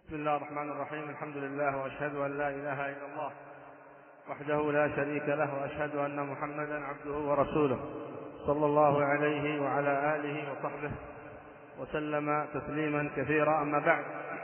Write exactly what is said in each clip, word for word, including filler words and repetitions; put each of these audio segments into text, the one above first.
بسم الله الرحمن الرحيم. الحمد لله وأشهد أن لا إله إلا الله وحده لا شريك له، وأشهد أن محمدا عبده ورسوله صلى الله عليه وعلى آله وصحبه وسلم تسليما كثيرا. أما بعد،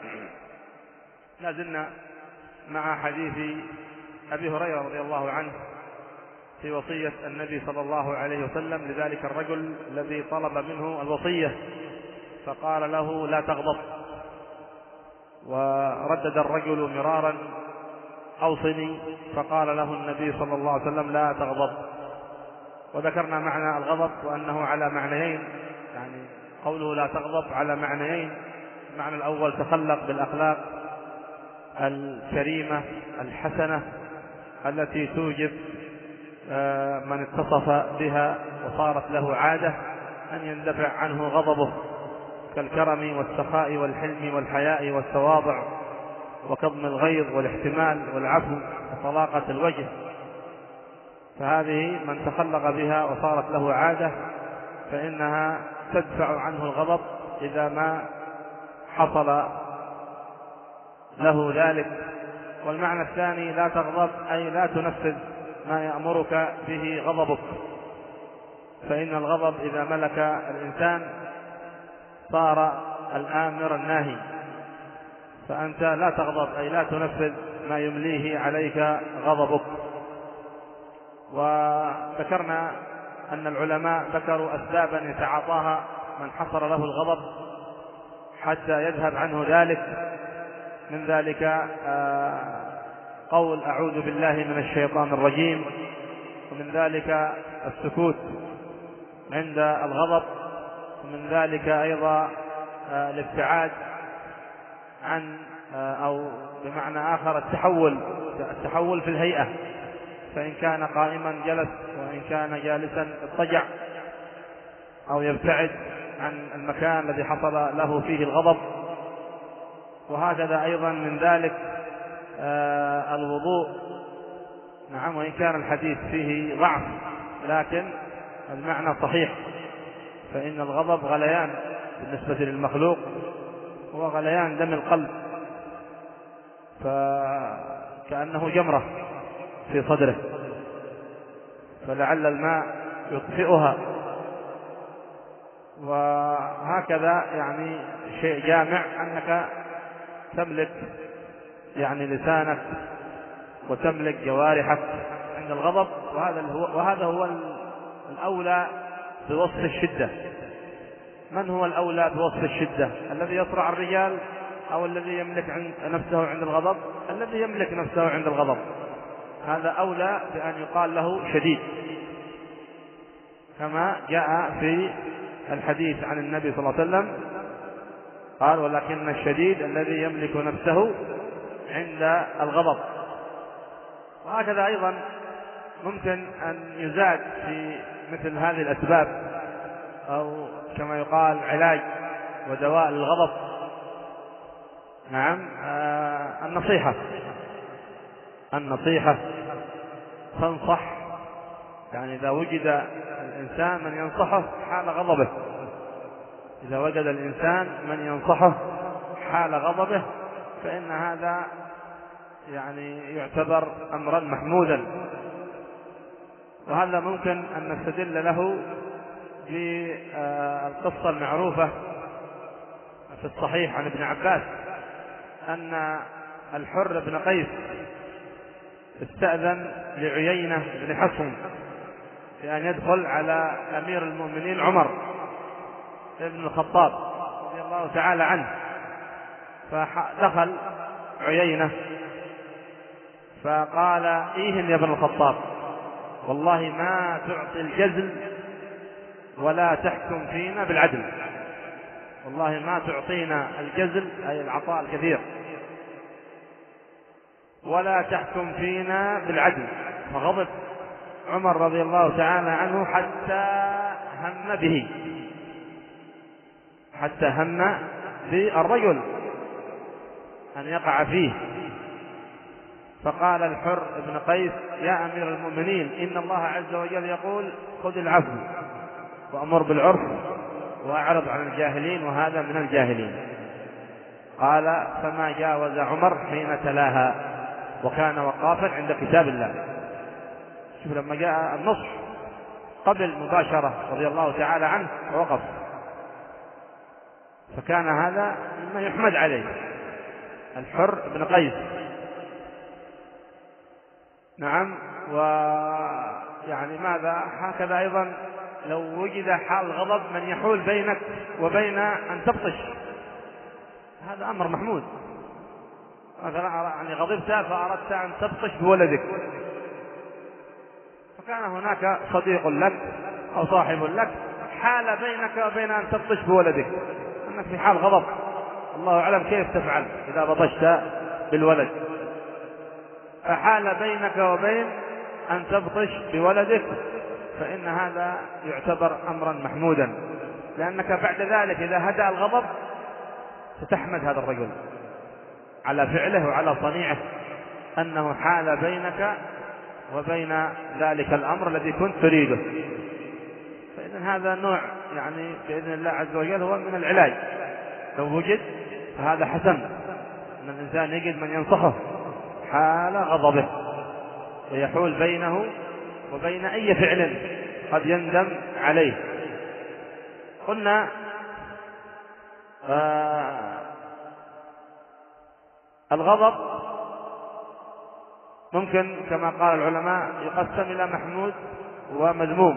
لا زلنا مع حديث أبي هريرة رضي الله عنه في وصية النبي صلى الله عليه وسلم لذلك الرجل الذي طلب منه الوصية فقال له لا تغضب، وردد الرجل مرارا أوصني، فقال له النبي صلى الله عليه وسلم لا تغضب. وذكرنا معنى الغضب وأنه على معنيين، يعني قوله لا تغضب على معنيين: المعنى الأول تخلق بالأخلاق الكريمة الحسنة التي توجب من اتصف بها وصارت له عادة أن يندفع عنه غضبه، كالكرم والسخاء والحلم والحياء والتواضع وكظم الغيظ والاحتمال والعفو وطلاقة الوجه. فهذه من تخلق بها وصارت له عادة فإنها تدفع عنه الغضب إذا ما حصل له ذلك. والمعنى الثاني لا تغضب أي لا تنفذ ما يأمرك به غضبك، فإن الغضب إذا ملك الإنسان صار الآمر الناهي، فأنت لا تغضب أي لا تنفذ ما يمليه عليك غضبك. وذكرنا أن العلماء ذكروا أسبابا يتعاطاها من حصل له الغضب حتى يذهب عنه ذلك، من ذلك قول أعوذ بالله من الشيطان الرجيم، ومن ذلك السكوت عند الغضب، ومن ذلك أيضا الابتعاد عن أو بمعنى آخر التحول التحول في الهيئة، فإن كان قائما جلس، وإن كان جالسا اضطجع أو يبتعد عن المكان الذي حصل له فيه الغضب. وهكذا أيضا من ذلك الوضوء، نعم، وإن كان الحديث فيه ضعف لكن المعنى صحيح، فإن الغضب غليان بالنسبة للمخلوق هو غليان دم القلب، فكأنه جمرة في صدره، فلعل الماء يطفئها. وهكذا يعني شيء جامع أنك تملك يعني لسانك وتملك جوارحك عند الغضب، وهذا هو وهذا هو الأولى بوصف الشدة. من هو الأولى بوصف الشدة؟ الذي يصرع الرجال أو الذي يملك نفسه عند الغضب؟ الذي يملك نفسه عند الغضب هذا أولى بأن يقال له شديد، كما جاء في الحديث عن النبي صلى الله عليه وسلم قال: ولكن الشديد الذي يملك نفسه عند الغضب. وهكذا أيضا ممكن أن يزاد في مثل هذه الأسباب، أو كما يقال علاج ودواء للغضب، نعم، آه النصيحة النصيحة تنصح، يعني إذا وجد الإنسان من ينصحه حال غضبه إذا وجد الإنسان من ينصحه حال غضبه فإن هذا يعني يعتبر أمرا محمودا. وهذا ممكن أن نستدل له بالقصة المعروفة في الصحيح عن ابن عباس أن الحر بن قيس استأذن لعيينة بن حصن في أن يدخل على أمير المؤمنين عمر بن الخطاب رضي الله تعالى عنه، فدخل عيينة فقال: إيهن يا ابن الخطاب، والله ما تعطي الجزل ولا تحكم فينا بالعدل، والله ما تعطينا الجزل أي العطاء الكثير ولا تحكم فينا بالعدل. فغضب عمر رضي الله تعالى عنه حتى هم به حتى هم بالرجل أن يقع فيه. فقال الحر بن قيس: يا أمير المؤمنين، إن الله عز وجل يقول: خذ العفو وأمر بالعرف وأعرض عن الجاهلين، وهذا من الجاهلين. قال فما جاوز عمر حين تلاها وكان وقافا عند كتاب الله. شوف لما جاء النصح قبل مباشرة رضي الله تعالى عنه وقف، فكان هذا مما يحمد عليه. الحر بن قيس نعم. ويعني ماذا هكذا أيضا لو وجد حال غضب من يحول بينك وبين أن تبطش، هذا أمر محمود. مثلا يعني غضبت فأردت أن تبطش بولدك، فكان هناك صديق لك أو صاحب لك حال بينك وبين أن تبطش بولدك، أنك في حال غضب، الله أعلم كيف تفعل إذا بطشت بالولد، فحال بينك وبين أن تبطش بولدك، فإن هذا يعتبر أمرا محمودا، لأنك بعد ذلك إذا هدأ الغضب ستحمد هذا الرجل على فعله وعلى صنيعه، أنه حال بينك وبين ذلك الأمر الذي كنت تريده. فإذن هذا نوع يعني بإذن الله عز وجل هو من العلاج، لو وجد فهذا حسن أن الإنسان يجد من ينصحه حال غضبه ويحول بينه وبين أي فعل قد يندم عليه. قلنا آه الغضب ممكن كما قال العلماء يقسم إلى محمود ومذموم.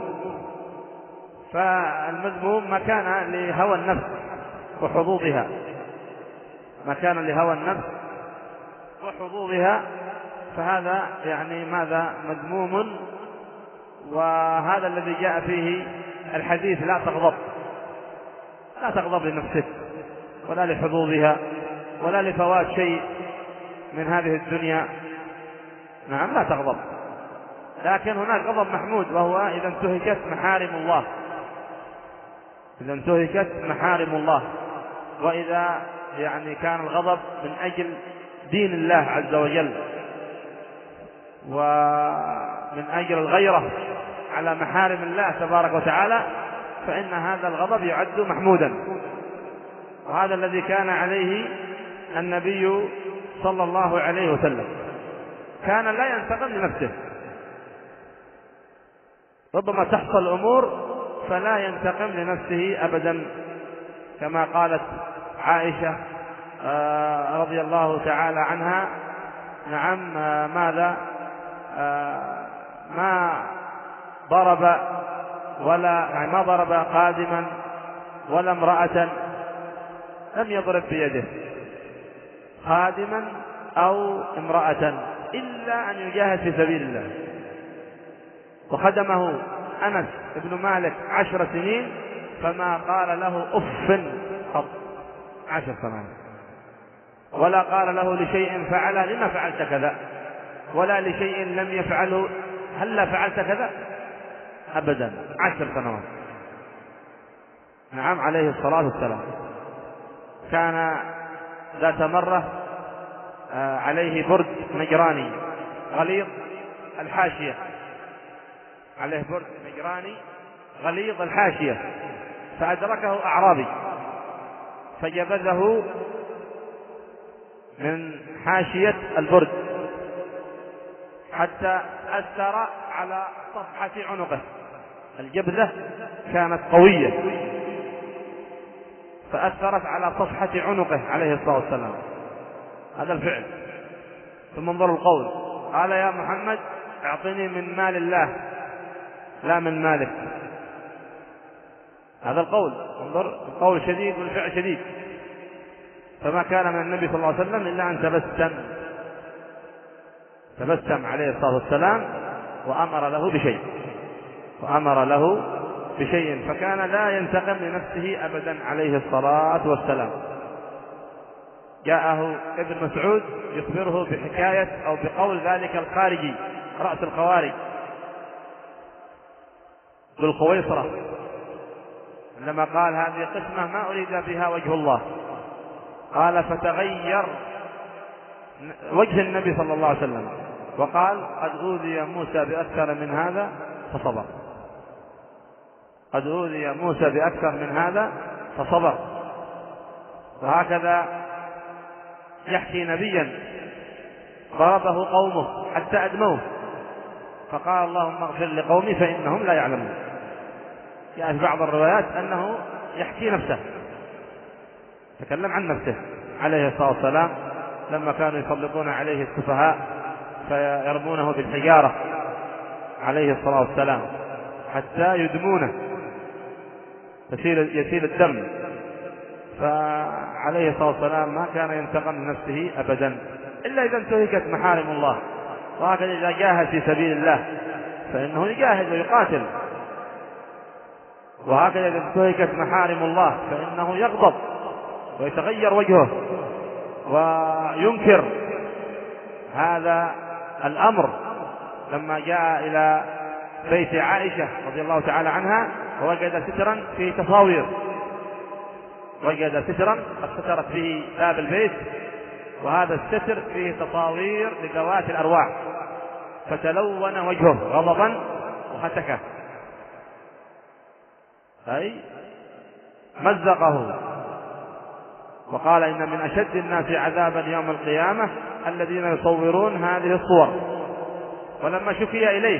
فالمذموم ما كان لهوى النفس وحظوظها، ما كان لهوى النفس وحظوظها فهذا يعني ماذا مذموم، وهذا الذي جاء فيه الحديث لا تغضب، لا تغضب لنفسك ولا لحظوظها ولا لفوات شيء من هذه الدنيا، نعم لا تغضب. لكن هناك غضب محمود، وهو إذا انتهكت محارم الله، إذا انتهكت محارم الله، وإذا يعني كان الغضب من أجل دين الله عز وجل ومن أجل الغيرة على محارم الله تبارك وتعالى، فإن هذا الغضب يعد محمودا. وهذا الذي كان عليه النبي صلى الله عليه وسلم، كان لا ينتقم لنفسه، ربما تحصل أمور فلا ينتقم لنفسه أبدا، كما قالت عائشة رضي الله تعالى عنها نعم ماذا ما ضرب ولا يعني ما ضرب قادما ولا امرأة لم يضرب بيده، خادما أو امرأة، إلا أن يجاهد في سبيل الله. وخدمه أنس بن مالك عشر سنين فما قال له أف قط، عشر سنين، ولا قال له لشيء فعله لما فعلت كذا، ولا لشيء لم يفعله هلا فعلت كذا، أبدا، عشر سنوات. نعم عليه الصلاة والسلام. كان ذات مرة عليه برد نجراني غليظ الحاشية، عليه برد نجراني غليظ الحاشية، فأدركه أعرابي فجبذه من حاشية البرد حتى أثر على صفحة عنقه، الجبذة كانت قوية فأثرت على صفحة عنقه عليه الصلاة والسلام. هذا الفعل. ثم انظروا القول، قال يا محمد اعطني من مال الله لا من مالك. هذا القول، انظر القول شديد والفعل شديد. فما كان من النبي صلى الله عليه وسلم إلا أن تبسم تبسم عليه الصلاة والسلام وأمر له بشيء وأمر له بشيء فكان لا ينتقم لنفسه أبدا عليه الصلاة والسلام. جاءه ابن مسعود يخبره بحكاية أو بقول ذلك الخارجي رأس الخوارج ذو الخويصرة عندما قال هذه قسمة ما أريد بها وجه الله، قال فتغير وجه النبي صلى الله عليه وسلم وقال قد أوذي موسى بأكثر من هذا فصبر، قد أوذي موسى بأكثر من هذا فصبر. وهكذا يحكي نبيا ضربه قومه حتى أدموه، فقال اللهم اغفر لقومي فإنهم لا يعلمون. جاء في بعض الروايات أنه يحكي نفسه، تكلم عن نفسه عليه الصلاة والسلام لما كانوا يسلطون عليه السفهاء فيرمونه بالحجارة عليه الصلاة والسلام حتى يدمونه يسيل, يسيل الدم، فعليه الصلاة والسلام ما كان ينتقم من نفسه أبدا إلا إذا انتهكت محارم الله. وهكذا إذا جاهد في سبيل الله فإنه يجاهد ويقاتل، وهكذا إذا انتهكت محارم الله فإنه يغضب ويتغير وجهه وينكر هذا الأمر. لما جاء إلى بيت عائشة رضي الله تعالى عنها ووجد سترا فيه تصاوير، وجد سترا قد سترت به باب البيت، وهذا الستر فيه تصاوير لذوات الأرواح، فتلون وجهه غضبا وهتكه، أي مزقه، وقال إن من أشد الناس عذابا يوم القيامة الذين يصورون هذه الصور. ولما شكي إليه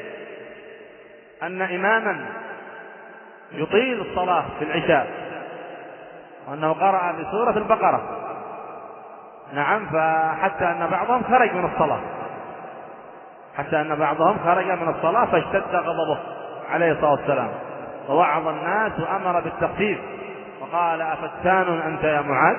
أن إماما يطيل الصلاة في العشاء وأنه قرأ بسورة البقرة، نعم، فحتى أن بعضهم خرج من الصلاة حتى أن بعضهم خرج من الصلاة فاشتد غضبه عليه الصلاة والسلام، ووعظ الناس وأمر بالتخفيف وقال أفتان أنت يا معاذ.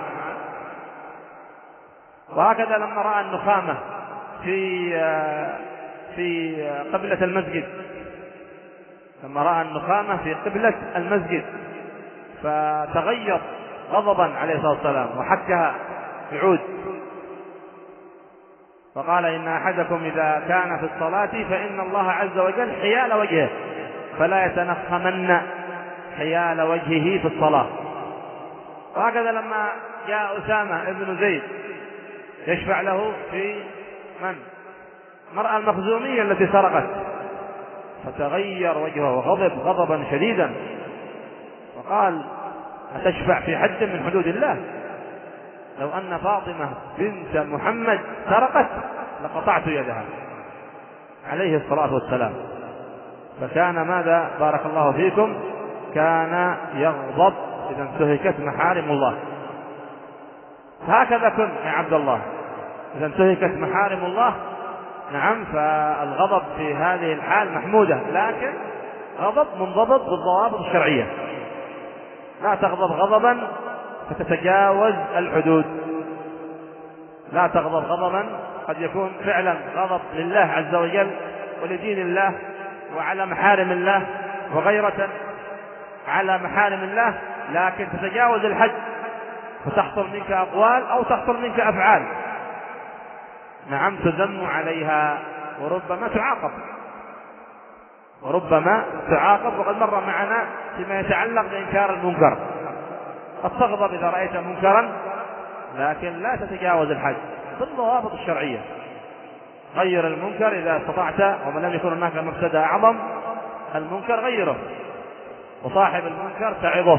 وهكذا لما رأى النخامة في في قبلة المسجد لما رأى النخامة في قبلة المسجد فتغير غضبا عليه الصلاة والسلام وحكها بعود، فقال إن أحدكم إذا كان في الصلاة فإن الله عز وجل حيال وجهه فلا يتنخمن حيال وجهه في الصلاة. وهكذا لما جاء أسامة ابن زيد يشفع له في من المرأة المخزومية التي سرقت، فتغير وجهه وغضب غضبا شديدا وقال أتشفع في حد من حدود الله؟ لو أن فاطمة بنت محمد سرقت لقطعت يدها عليه الصلاة والسلام. فكان ماذا بارك الله فيكم كان يغضب إذا انتهكت محارم الله. هكذا كن يا عبد الله إذا انتهكت محارم الله، نعم، فالغضب في هذه الحال محمودة، لكن غضب منضبط بالضوابط الشرعية. لا تغضب غضبا فتتجاوز الحدود، لا تغضب غضبا قد يكون فعلا غضب لله عز وجل ولدين الله وعلى محارم الله وغيرة على محارم الله، لكن تتجاوز الحد فتحصل منك أقوال أو تحصل منك أفعال، نعم، تذم عليها وربما تعاقب وربما تعاقب وقد مر معنا فيما يتعلق بإنكار المنكر، قد تغضب إذا رأيت منكرا لكن لا تتجاوز الحد بالضوابط الشرعية. غير المنكر إذا استطعت، ومن لم يكن هناك مفسدة أعظم المنكر غيره، وصاحب المنكر تعظه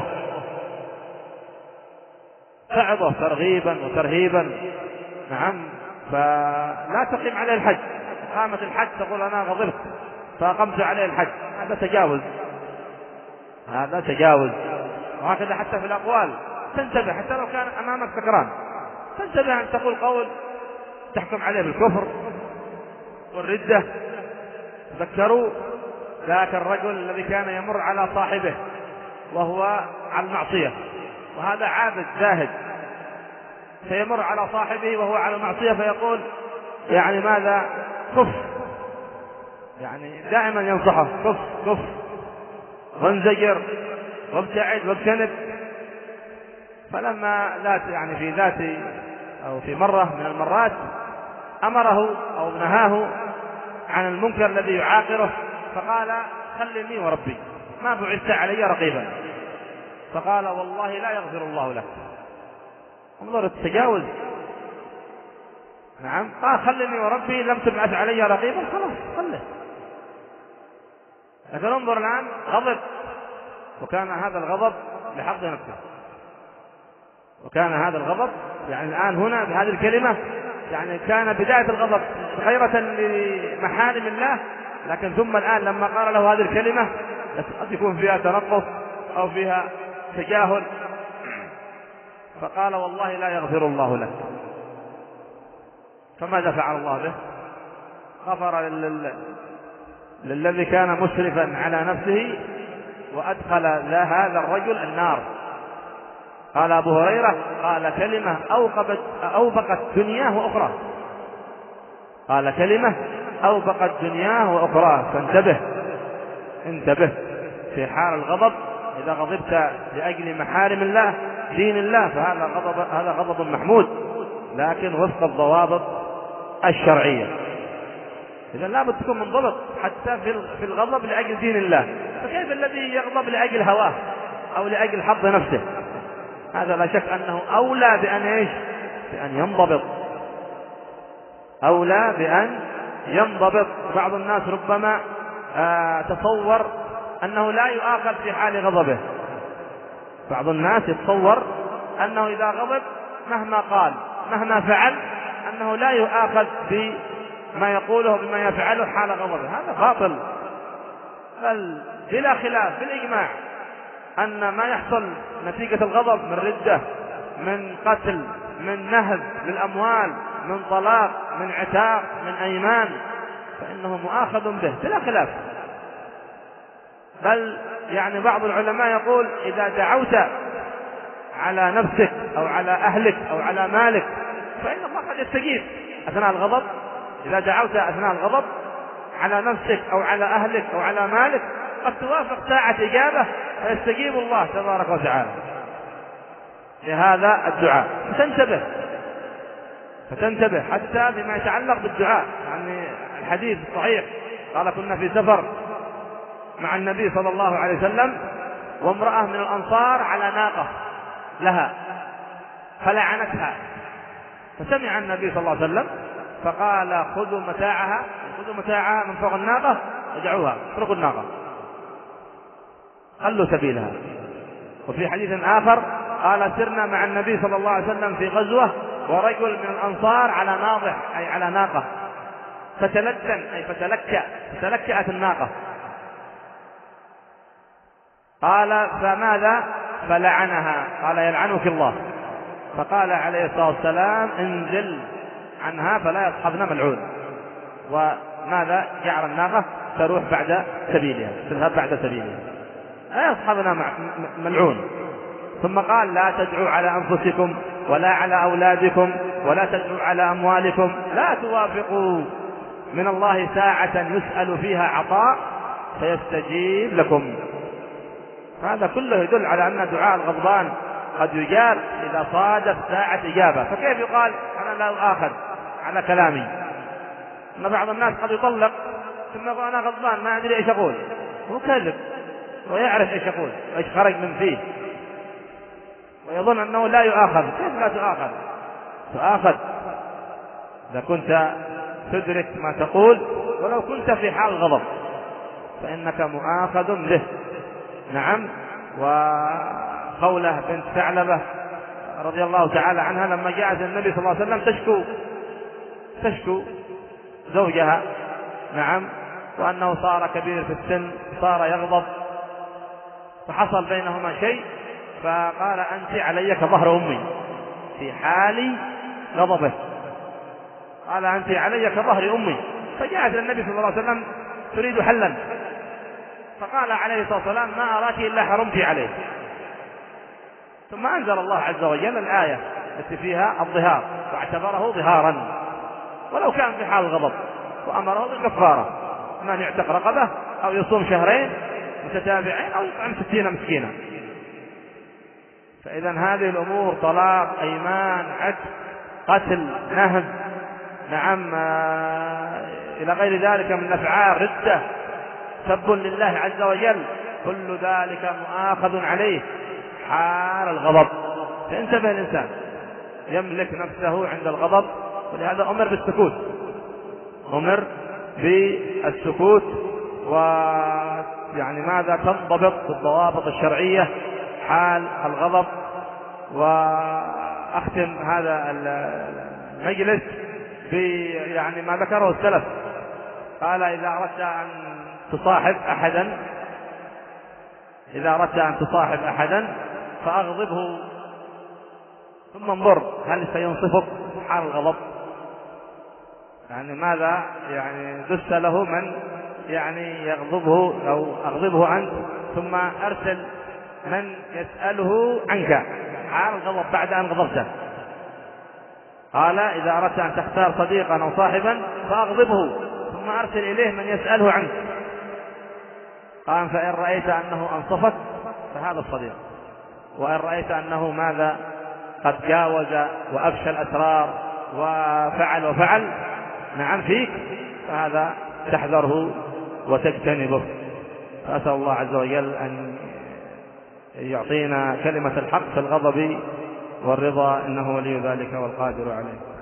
تعظه ترغيبا وترهيبا، نعم، فلا تقيم عليه الحد. قامت الحد تقول أنا غضبت فأقمت عليه الحد، هذا تجاوز هذا تجاوز. وهكذا حتى في الأقوال تنتبه، حتى لو كان أمامك سكران تنتبه أن تقول قول تحكم عليه بالكفر والردة. ذكروا ذاك الرجل الذي كان يمر على صاحبه وهو على المعصية، وهذا عابد زاهد فيمر على صاحبه وهو على المعصية فيقول يعني ماذا كف، يعني دائما ينصحه كف كف وانزجر وابتعد واجتنب. فلما ذات يعني في ذات أو في مرة من المرات أمره أو نهاه عن المنكر الذي يعاقره، فقال خلني وربي ما بعثت علي رقيبا، فقال والله لا يغفر الله لك. انظر التجاوز، نعم، قال خلني وربي لم تبعث علي رقيبا، خلاص خله. لكن انظر الآن غضب، وكان هذا الغضب لحق نفسه وكان هذا الغضب يعني الآن هنا بهذه الكلمة يعني كان بداية الغضب غيرة لمحارم الله، لكن ثم الآن لما قال له هذه الكلمة قد يكون فيها تنقص أو فيها تجاهل، فقال والله لا يغفر الله لك. فماذا فعل الله به؟ غفر لل... للذي كان مسرفا على نفسه وأدخل هذا الرجل النار. قال أبو هريرة قال كلمة أوقبت أوبقت دنياه وأخرى، قال كلمة أوبقت دنياه وأخرى. فانتبه انتبه في حال الغضب، إذا غضبت لأجل محارم الله دين الله فهذا غضب هذا غضب محمود، لكن وفق الضوابط الشرعية. إذا لابد تكون منضبط حتى في الغضب لأجل دين الله. فكيف الذي يغضب لأجل هواه أو لأجل حظ نفسه؟ هذا لا شك أنه أولى بأن إيش؟ بأن ينضبط، أولى بأن ينضبط. بعض الناس ربما آه تصور أنه لا يؤاخذ في حال غضبه. بعض الناس يتصور أنه إذا غضب مهما قال مهما فعل أنه لا يؤاخذ بما يقوله بما يفعله حال غضبه. هذا باطل، بل بلا خلاف بالإجماع أن ما يحصل نتيجة الغضب من ردة، من قتل، من نهب للأموال، من طلاق، من عتاق، من أيمان، فإنه مؤاخذ به بلا خلاف. بل يعني بعض العلماء يقول إذا دعوت على نفسك أو على أهلك أو على مالك فإن الله قد يستجيب أثناء الغضب. إذا دعوت أثناء الغضب على نفسك أو على أهلك أو على مالك قد توافق ساعة إجابة فيستجيب الله تبارك وتعالى لهذا الدعاء. فتنتبه فتنتبه حتى بما يتعلق بالدعاء. يعني الحديث الصحيح قال كنا في سفر مع النبي صلى الله عليه وسلم وامرأة من الأنصار على ناقة لها فلعنتها، فسمع النبي صلى الله عليه وسلم فقال خذوا متاعها خذوا متاعها من فوق الناقة ودعوها، اتركوا الناقة خلوا سبيلها. وفي حديث آخر قال سرنا مع النبي صلى الله عليه وسلم في غزوة ورجل من الأنصار على ناضح أي على ناقة فتلتن أي فتلكأ فتلكأت الناقة. قال فماذا؟ فلعنها، قال يلعنك الله. فقال عليه الصلاة والسلام انزل عنها فلا يصحبنا ملعون. وماذا؟ جعل الناقة تروح بعد سبيلها تذهب بعد سبيلها لا يصحبنا ملعون. ثم قال لا تدعوا على أنفسكم ولا على أولادكم ولا تدعوا على أموالكم، لا توافقوا من الله ساعة يسأل فيها عطاء فيستجيب لكم. هذا كله يدل على أن دعاء الغضبان قد يجاب إذا صادف ساعة إجابة. فكيف يقال أنا لا أؤاخذ على كلامي؟ أن بعض الناس قد يطلق ثم يقول أنا غضبان ما أدري إيش أقول، هو كذب ويعرف إيش يقول إيش خرج من فيه ويظن أنه لا يؤاخذ. كيف لا تؤاخذ؟ تؤاخذ إذا كنت تدرك ما تقول ولو كنت في حال غضب فإنك مؤاخذ به. نعم. وخولة بنت ثعلبة رضي الله تعالى عنها لما جاءت النبي صلى الله عليه وسلم تشكو تشكو زوجها، نعم، وأنه صار كبير في السن صار يغضب فحصل بينهما شيء، فقال أنت علي كظهر أمي في حال غضبه، قال أنت علي كظهر أمي. فجاءت النبي صلى الله عليه وسلم تريد حلا فقال عليه الصلاة والسلام ما أراك إلا حرمت عليه. ثم أنزل الله عز وجل الآية التي فيها الظهار واعتبره ظهارا ولو كان في حال الغضب وأمره بالكفارة، من يعتق رقبة أو يصوم شهرين متتابعين أو يطعم ستين مسكينا. فإذا هذه الأمور طلاق أيمان عتق قتل نهب، نعم، إلى غير ذلك من أفعال ردة سب لله عز وجل، كل ذلك مؤاخذ عليه حال الغضب. فانتبه الإنسان يملك نفسه عند الغضب، ولهذا أمر بالسكوت أمر بالسكوت ويعني ماذا تنضبط بالضوابط الشرعية حال الغضب. وأختم هذا المجلس ب يعني ما ذكره السلف. قال إذا أردت أن تصاحب أحدا إذا أردت أن تصاحب أحدا فأغضبه ثم انظر هل سينصفك حال الغضب. يعني ماذا يعني دس له من يعني يغضبه أو أغضبه أنت ثم أرسل من يسأله عنك حال الغضب بعد أن غضبته. قال إذا أردت أن تختار صديقا أو صاحبا فأغضبه ثم أرسل إليه من يسأله عنك. قال فإن رأيت أنه أنصفك فهذا الصديق، وإن رأيت أنه ماذا قد جاوز وأفشى الأسرار وفعل وفعل نعم فيك فهذا تحذره وتجتنبه. فأسأل الله عز وجل أن يعطينا كلمة الحق في الغضب والرضا إنه ولي ذلك والقادر عليه.